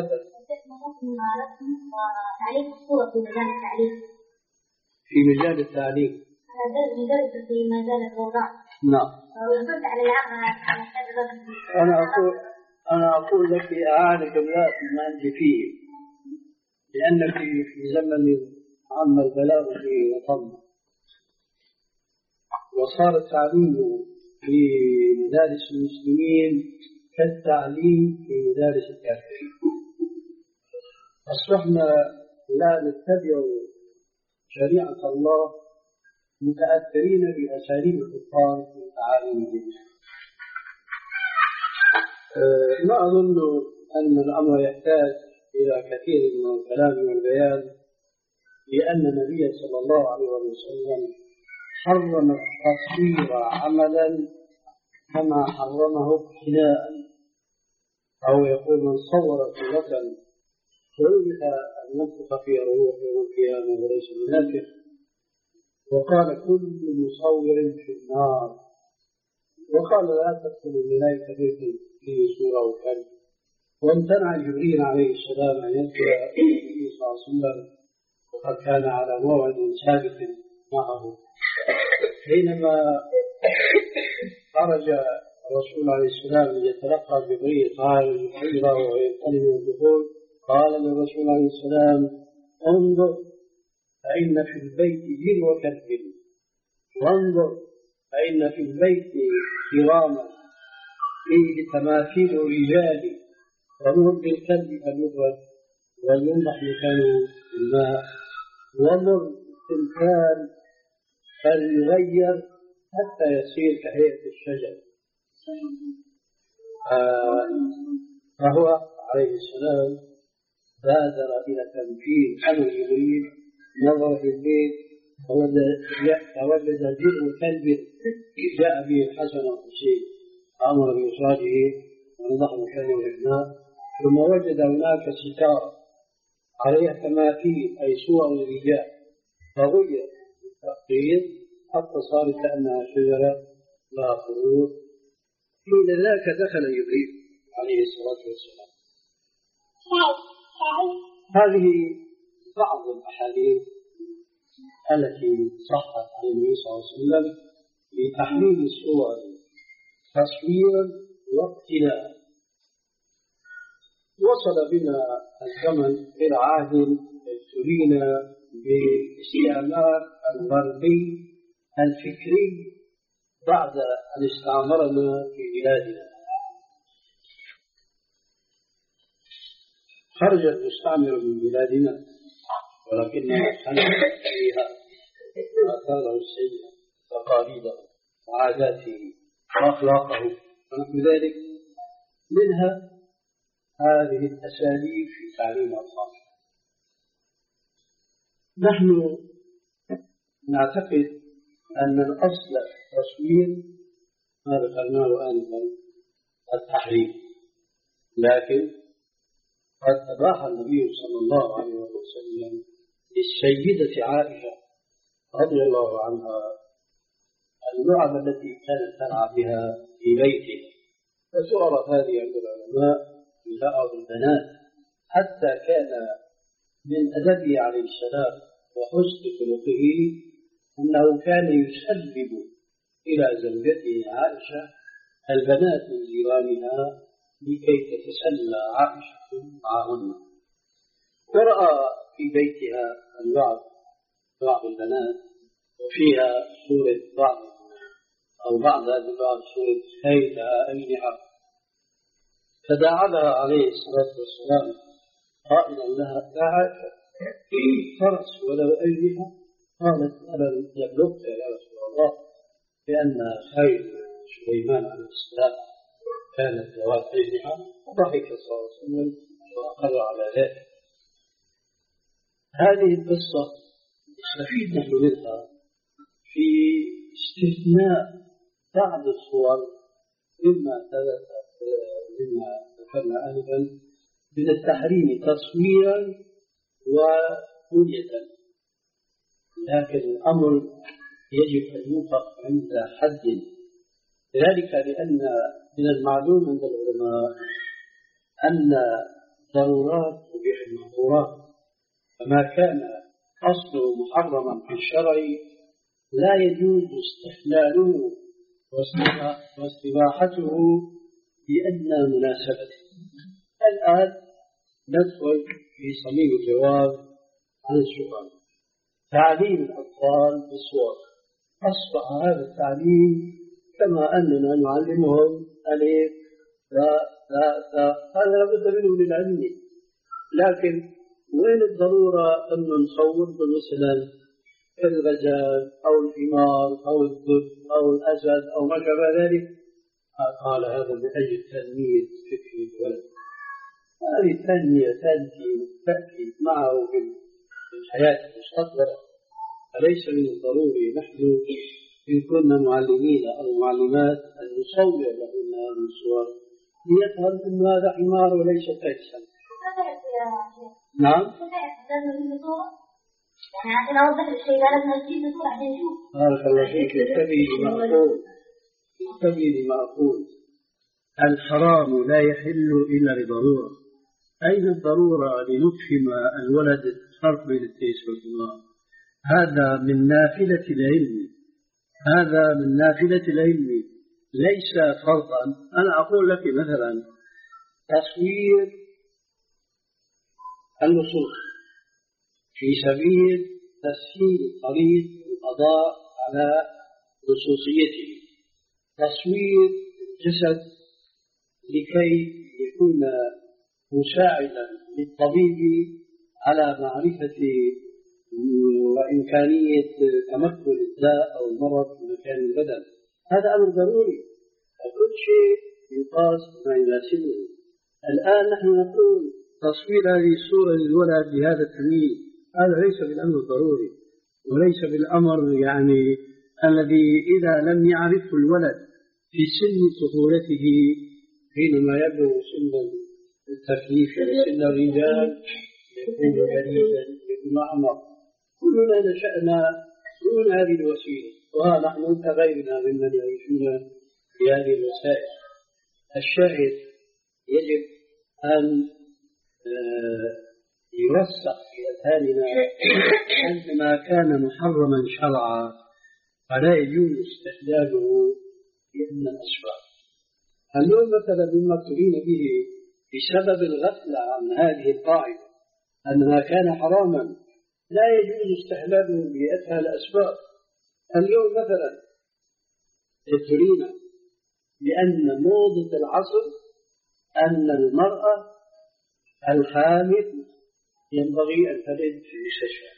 B: في مجال التعليم
C: في مجال الوضع.
B: نعم. أنا أقول أنا أقول لك أعانك الله فيما أنت فيه، لأنك في زمن عم البلاغ فيه وطن، وصار التعليم في مدارس المسلمين كالتعليم في مدارس الكافرين. أصبحنا لا نتبع شريعة الله متأثرين بأساليب القرآن في تعاليمهم. أه ما أظن أن الأمر يحتاج إلى كثير من الكلام والبيان، لأن النبي صلى الله عليه وسلم حرم التصوير عملا كما حرمه ابتلاء، أو يقول من صور صورة كره أن ينفخ في روح يوم القيامة وليس بنافخ، وقال كل مصور في النار، وقال لا تدخل الملائكة بيت فيه صورة وكلب، وامتنع جبريل عليه السلام أن يذكر النبي صلى الله عليه وسلم وقد كان على موعد سابق معه. حينما خرج الرسول عليه السلام يتلقى جبريل قال الحجرة وينقلب الدخول، قال للرسول عليه السلام: انظر فإن في البيت جن وكلب، وانظر فإن في البيت كراما فيه تماثيل رجال، وانظر بالكلب فليبرد ولينضح مكانه الماء، وانظر بالتمثال فليغير حتى يصير كهيئة الشجر. آه فهو عليه السلام بادر إلى تنفيذ أمر جبريل، نظر في البيت فوجد جن كلب جاء به الحسن والحسين، أمر بإخراجه ونضح مكانه الماء، ثم وجد هناك ستارة عليها تماثيل أي صور الرجال، فغير التقدير حتى صارت كأنها شجرة لا خروج. حين ذاك دخل جبريل عليه الصلاة والسلام. هذه بعض الأحاديث التي صحت عن النبي صلى الله عليه وسلم لتحليل الصور تصويرا واقتناء. وصل بنا الزمن إلى عهد ابتلينا باستعمار الغربي الفكري بعد أن استعمرنا في بلادنا. خرج المستعمر من بلادنا ولكننا نحن فيها آثاره السيئة وتقاليده وعاداته وأخلاقه ونحو ذلك، منها هذه الأساليب في تعليم الأطفال. نحن نعتقد أن الأصل التصوير ما ذكرناه آنفا التحريم، لكن قد أباح النبي صلى الله عليه وسلم للسيدة عائشة رضي الله عنها اللعب التي كانت تلعب بها في بيته، فتعرف هذه عند العلماء بلعب البنات، حتى كان من أدبه عليه السلام وحسن خلقه أنه كان يسلم إلى زوجته عائشة البنات من جيرانها لكي تتسلى عائشة معهن، ورأى في بيتها اللعب بعض البنات وفيها صورة بعض أو بعض هذه اللعب صورة خيلها أجنحة، فدعا لها عليه الصلاة والسلام قائلا لها: يا عائشة فرس ولو أجنحة؟ قالت: ألم يبلغك يا رسول الله بأن خيل سليمان عليه السلام كانت ذوات أجنحة؟ وضحك صلى الله عليه وسلم وأقر على ذلك. هذه القصة نستفيد نحن منها في استثناء بعض الصور مما ثبت مما ذكرنا آنفا من التحريم تصويرا وبنية، لكن الأمر يجب أن يوقف عند حد، ذلك لأن من المعلوم عند العلماء أن ضرورات تبيح المحظورات، فما كان أصله محرما في الشرع لا يجوز استحلاله واستباحته لأن مناسبته. الآن ندخل في صميم الجواب عن السؤال: تعليم الأطفال بالصور. أصبح هذا التعليم كما أننا نعلمهم ألف لا لا لا، هذا لابد منه للعلم، لكن وين الضرورة أن نصور مثلا الغزال أو الحمار أو الدب أو الأسد أو ما شابه ذلك؟ قال هذا من أجل تنمية فكر الولد. هذه التنمية تأتي تأتي معه في الحياة المستقبلة، فليس من الضروري نحن إن كنا معلمين أو معلمات أن نصور لهن هذه الصور ليفهم أن هذا حمار وليس كيسا. نعم. بارك الله فيك. انتبهي لما أقول، انتبهي لما أقول. الحرام لا يحل إلا لضرورة. أين الضرورة لنفهم الولد الفرق بين التيس والإمارة. هذا من نافلة العلم، هذا من نافلة العلم ليس فرضا. أنا أقول لك مثلا تصوير النصوص في سبيل تسهيل طريق القضاء على نصوصيته، تصوير جسد لكي يكون مساعدا للطبيب على معرفة وإمكانية تمكن الداء أو المرض في مكان البدن، هذا أمر ضروري وكل شيء يقاس ما يناسبه. الآن نحن نقول تصوير هذه الصورة للولد بهذا التمييز، هذا ليس بالأمر الضروري وليس بالأمر يعني الذي إذا لم يعرفه الولد في سن طفولته حينما يبلغ سن التكليف سن الرجال يكون جديدا يكون أعمق. كلنا نشأنا دون هذه الوسيلة، وها نحن كغيرنا ممن يعيشون بهذه الوسائل. الشاهد يجب أن يرسخ في أذهاننا أن ما كان محرما شرعا فلا يجوز استخدامه من الأسباب. اليوم مثلا مما ابتلين به بسبب الغفلة عن هذه القاعدة أن ما كان حراما لا يجوز استحلاله بأتفه الأسباب. اليوم مثلا ابتلينا بأن موضة العصر أن المرأة الحامل ينبغي أن تلد في المستشفى،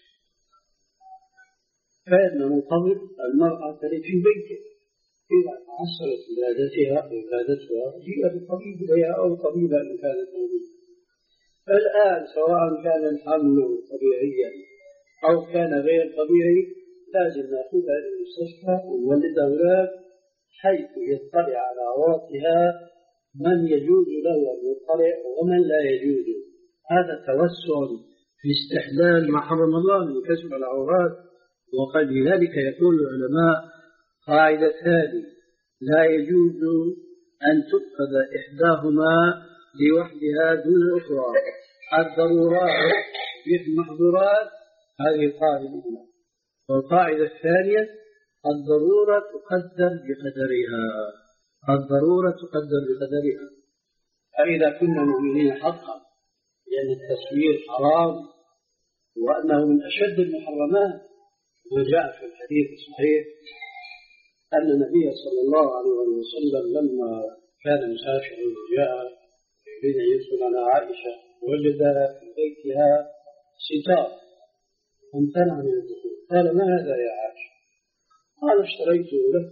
B: فإن مطلب المرأة تلد في بيتها إذا عصرت ولادتها ولادتها جيء بالطبيب إليها أو طبيبا إن كانت موجودة. فالآن سواء كان الحمل طبيعيا أو كان غير طبيعي لازم نأخذها إلى المستشفى ونولدها هناك حيث يطلع على عوراتها من يجوز له أن يطلع ومن لا يجوز. هذا توسع في استحلال ما حرم الله من كشف العورات. وقد لذلك يقول العلماء قاعدة هذه لا يجوز أن تؤخذ إحداهما لوحدها دون الأخرى، الضرورات بالمحظورات، هذه القاعدة الأولى. والقاعدة الثانية الضرورة تقدر بقدرها، الضرورة تقدر بقدرها. فإذا كنا مؤمنين حقا لأن التصوير حرام وأنه من أشد المحرمات، وجاء في الحديث الصحيح أن النبي صلى الله عليه وسلم لما كان مسافرا وجاء يريد أن يدخل على عائشة وجد في بيتها ستار امتنع من الدخول، قال ما هذا يا عائشة؟ قال اشتريته له.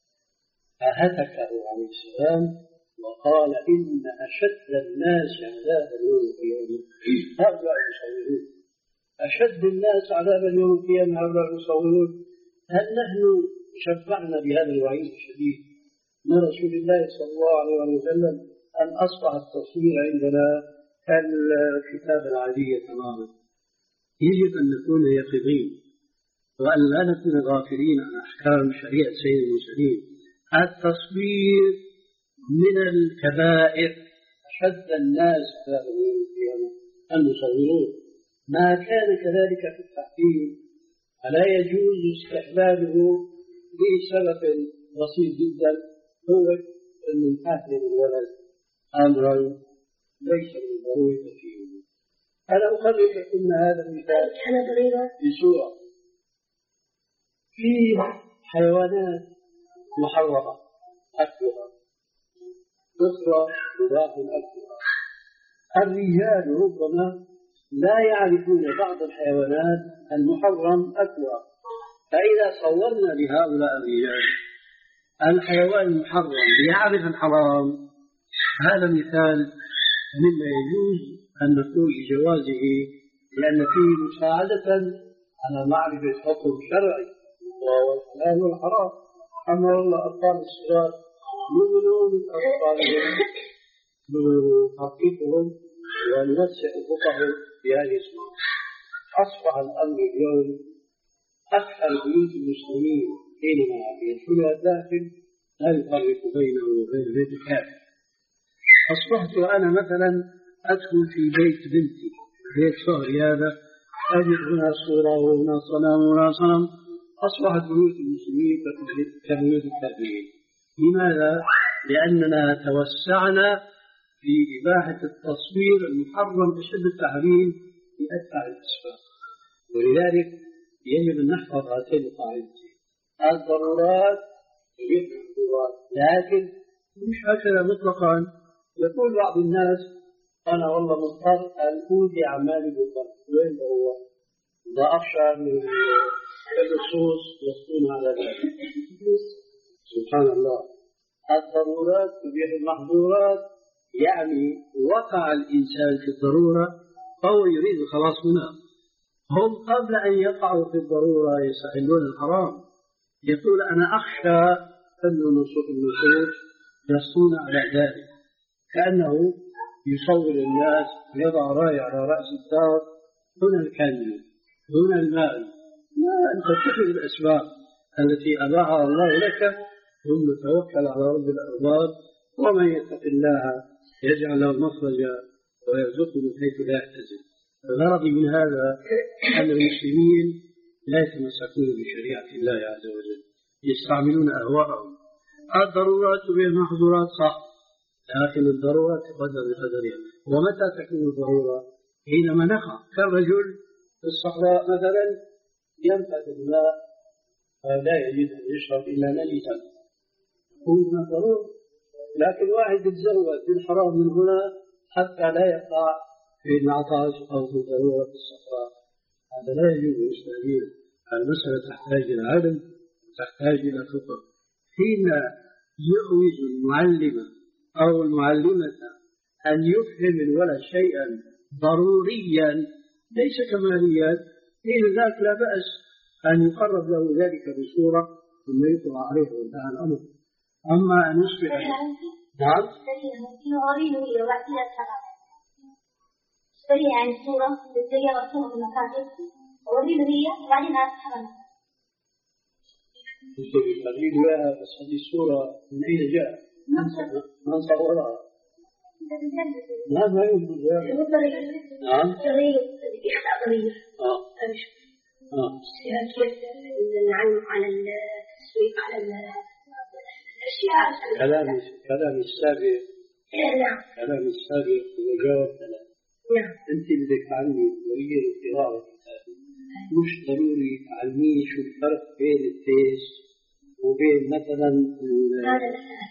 B: فهتكه عليه السلام وقال إن أشد الناس عذابا يوم القيامة هؤلاء المصورون، أشد الناس عذابا يوم القيامة هؤلاء المصورون. هل نحن شفعنا بهذا الوعيد الشديد من رسول الله صلى الله عليه وسلم أن أصبح التصوير عندنا كالكتابة العادية تماما؟ يجب أن نكون يقظين وأن لا نكون غافلين عن أحكام شريعة سيد المرسلين. التصوير من الكبائر، أشد الناس عذابا يوم القيامة المصورون. ما كان كذلك في التحكيم فلا يجوز استحلاله لسبب بسيط جدا، هو أن الحاكم الولد أمرا ليس من ضروري فيه. أنا أخرج لكم هذا المثال بصورة في حيوانات محرمة أكلها، أخرى مباح أكلها. الرجال ربما لا يعرفون بعض الحيوانات المحرم أكلها، فإذا صورنا لهؤلاء الرجال الحيوان المحرم يعرف الحرام، هذا مثال مما يجوز أن نقول بجوازه، لأن فيه مساعدة على معرفة حكم شرعي وهو الحلال والحرام. أما والله أطفال الصغار يؤمنون أطفالهم نحققهم ونوسع أفقهم بهذه الصورة. أصبح الأمر اليوم أكثر بيوت المسلمين حينما يدخلها الداخل لا يفرق بينه وبين بيت الكافر. أصبحت أنا مثلا أدخل في بيت بنتي، بيت صهري هذا، أجد هنا صورة وهنا صنم وهنا صنم، أصبحت بيوت المسلمين كبيوت الكافرين. لماذا؟ لأننا توسعنا في إباحة التصوير المحرم بشدة التحريم في أدفع الأسباب. ولذلك يجب أن نحفظ هاتين القاعدتين: الضرورات تبيح المحظورات، لكن مش هكذا مطلقا. يقول بعض الناس: أنا والله مضطر أن أودي أعمالي بالضبط، وين هو؟ إذا أخشى من اللصوص يصون على ذلك. سبحان الله. الضرورات تبيح المحظورات، يعني وقع الإنسان في الضرورة فهو يريد الخلاص منها. هم قبل أن يقعوا في الضرورة يستحلون الحرام. يقول: أنا أخشى أن النصوص النصوص يصون على ذلك، كأنه يصور الناس ويضع راية على رأس الدار: هنا الكنز، هنا المال. لا، أنت تتخذ الأسباب التي أباحها الله لك، ثم توكل على رب الأرباب. ومن يتق الله يجعل له مخرجا ويرزقه من حيث لا يحتسب. الغرض من هذا أن المسلمين لا يتمسكون بشريعة الله عز وجل، يستعملون أهواءهم. الضرورات تبيح المحظورات، صح، لكن الضرورة تقدر بقدرها. ومتى تكون الضرورة؟ حينما نقع كالرجل في الصحراء مثلا ينفذ الماء فلا يجد أن يشرب إلا نجسا، هنا ضرورة. لكن واحد يتزود بالحرام من هنا حتى لا يقع في العطش أو في ضرورة في الصحراء، هذا لا يجوز بالإسلامية. المسألة تحتاج إلى علم، تحتاج إلى فقه. حين يؤوز المعلم أو المعلمة أن يفهم الولد شيئا ضروريا ليس كماليا، حين ذاك لا بأس أن يقرب له ذلك بصورة ثم يطلع عليه وانتهى الأمر. أما أن يصبح نعم
C: تشتري عن صورة تتغير صورة المكاتب وريد هي وبعدين أتحرم
B: تشتري تغيير لها. بس هذه الصورة من أين جاء؟ من صورها؟ لا ما يوجد. نعم
C: تغيير إخطاء ضرير
B: آه آه
C: نعلم على التسويق على الأشياء.
B: كلام كلام السابق
C: نعم
B: كلام السابق وجواب ثلاث.
C: نعم.
B: أنت بدك تعلمي ضروري القراءة الكتاب، مش ضروري تعلمي شو الفرق بين التيست وبين مثلا
C: هذا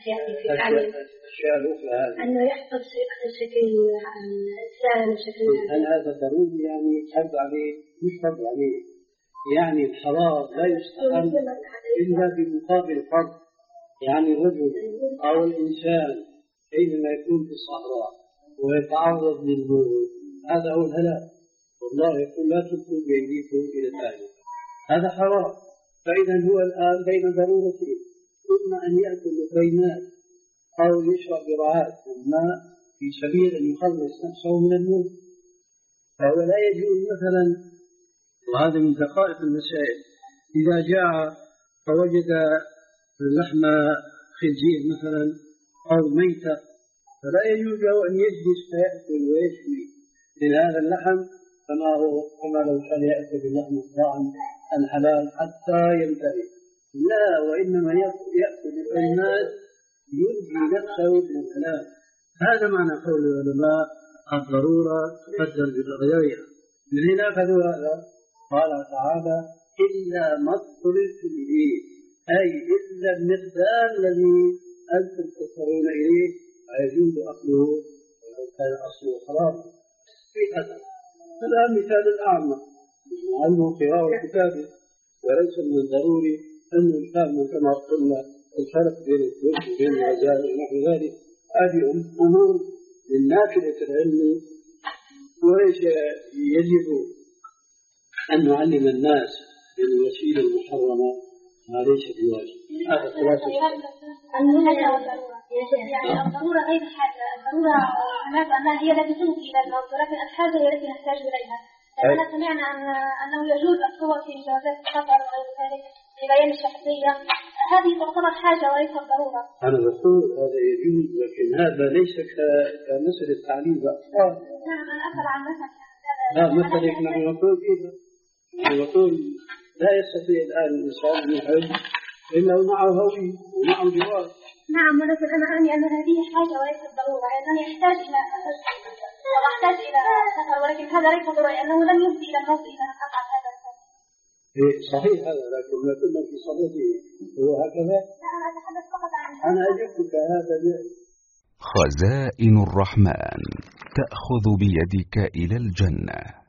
B: الأشياء الأخرى هذه،
C: أنه يحفظ شكل الإنسان وشكل.
B: هل هذا ضروري؟ يعني فرض عليه؟ مش فرض عليه، يعني الحرام لا يستحل إلا بمقابل فرض. يعني الرجل أو الإنسان حينما يكون في الصحراء ويتعرض للموت، هذا هو الهلاك. والله يقول: لا تلقوا بأيديكم إلى التهلكة. هذا حرام. فإذا هو الآن بين ضرورتين: إما أن يأكل لقيمات أو يشرب برعاة الماء في سبيل أن يخلص نفسه من الموت. فهو لا يجوز مثلا، وهذا من دقائق المسائل، إذا جاء فوجد لحم خنزير مثلا أو ميتة فلا يجوز له أن يجلس فيأكل ويشوي من هذا اللحم كما هو كما لو كان يأكل اللحم الطاعم الحلال حتى ينتهي. لا، وإنما يأكل الكلمات ينجي نفسه من الهلاك. هذا معنى قول العلماء: الضرورة تقدر بقدرها. من هنا أخذوا هذا. قال تعالى: إلا ما اضطررتم إليه، أي إلا المقدار الذي أنتم تضطرون إليه فيجوز أكله ولو كان أصله حراما. في هذا هذا مثال الأعمى عنه قراءة كتابه، وليس من الضروري أن يفهم كما قلنا الفرق بين الدروس وبين العزاء ونحو ذلك. هذه أمور من نافلة العلم، وليس يجب أن نعلم الناس بالوسيلة المحرمة ما ليس بواجب. هذا خلاصة
C: يعني الضرورة غير الحاجة. الضرورة هذا ما هي التي تنفي إلى الموت، ولكن الحاجة هي التي نحتاج إليها. لأننا سمعنا أن أنه يجوز الصور في جوازات السفر وغير ذلك لبيان الشخصية. هذه تعتبر حاجة وليس ضرورة.
B: أنا بقول هذا يجوز، لكن هذا ليس كمثل التعليم بأطفال.
C: نعم، أنا أسأل عن مثل هذا
B: لا مثلا نحن نقول كذا، نقول لا يستطيع الآن الإنسان أن يحج إلا معه هوية ومعه جواز.
C: نعم، ولكن أنا أعني أن هذه حاجة وليست ضرورة، يعني يحتاج إلى ويحتاج إلى سفر، ولكن هذا ليس ضروري لأنه لم يفضي إلى الموت إذا قطع هذا السفر.
B: إيه صحيح هذا، لكن ما كنا في صدده هو هكذا.
C: لا أنا أتحدث فقط عن
B: أنا أجبتك هذا.
D: خزائن الرحمن تأخذ بيدك إلى الجنة.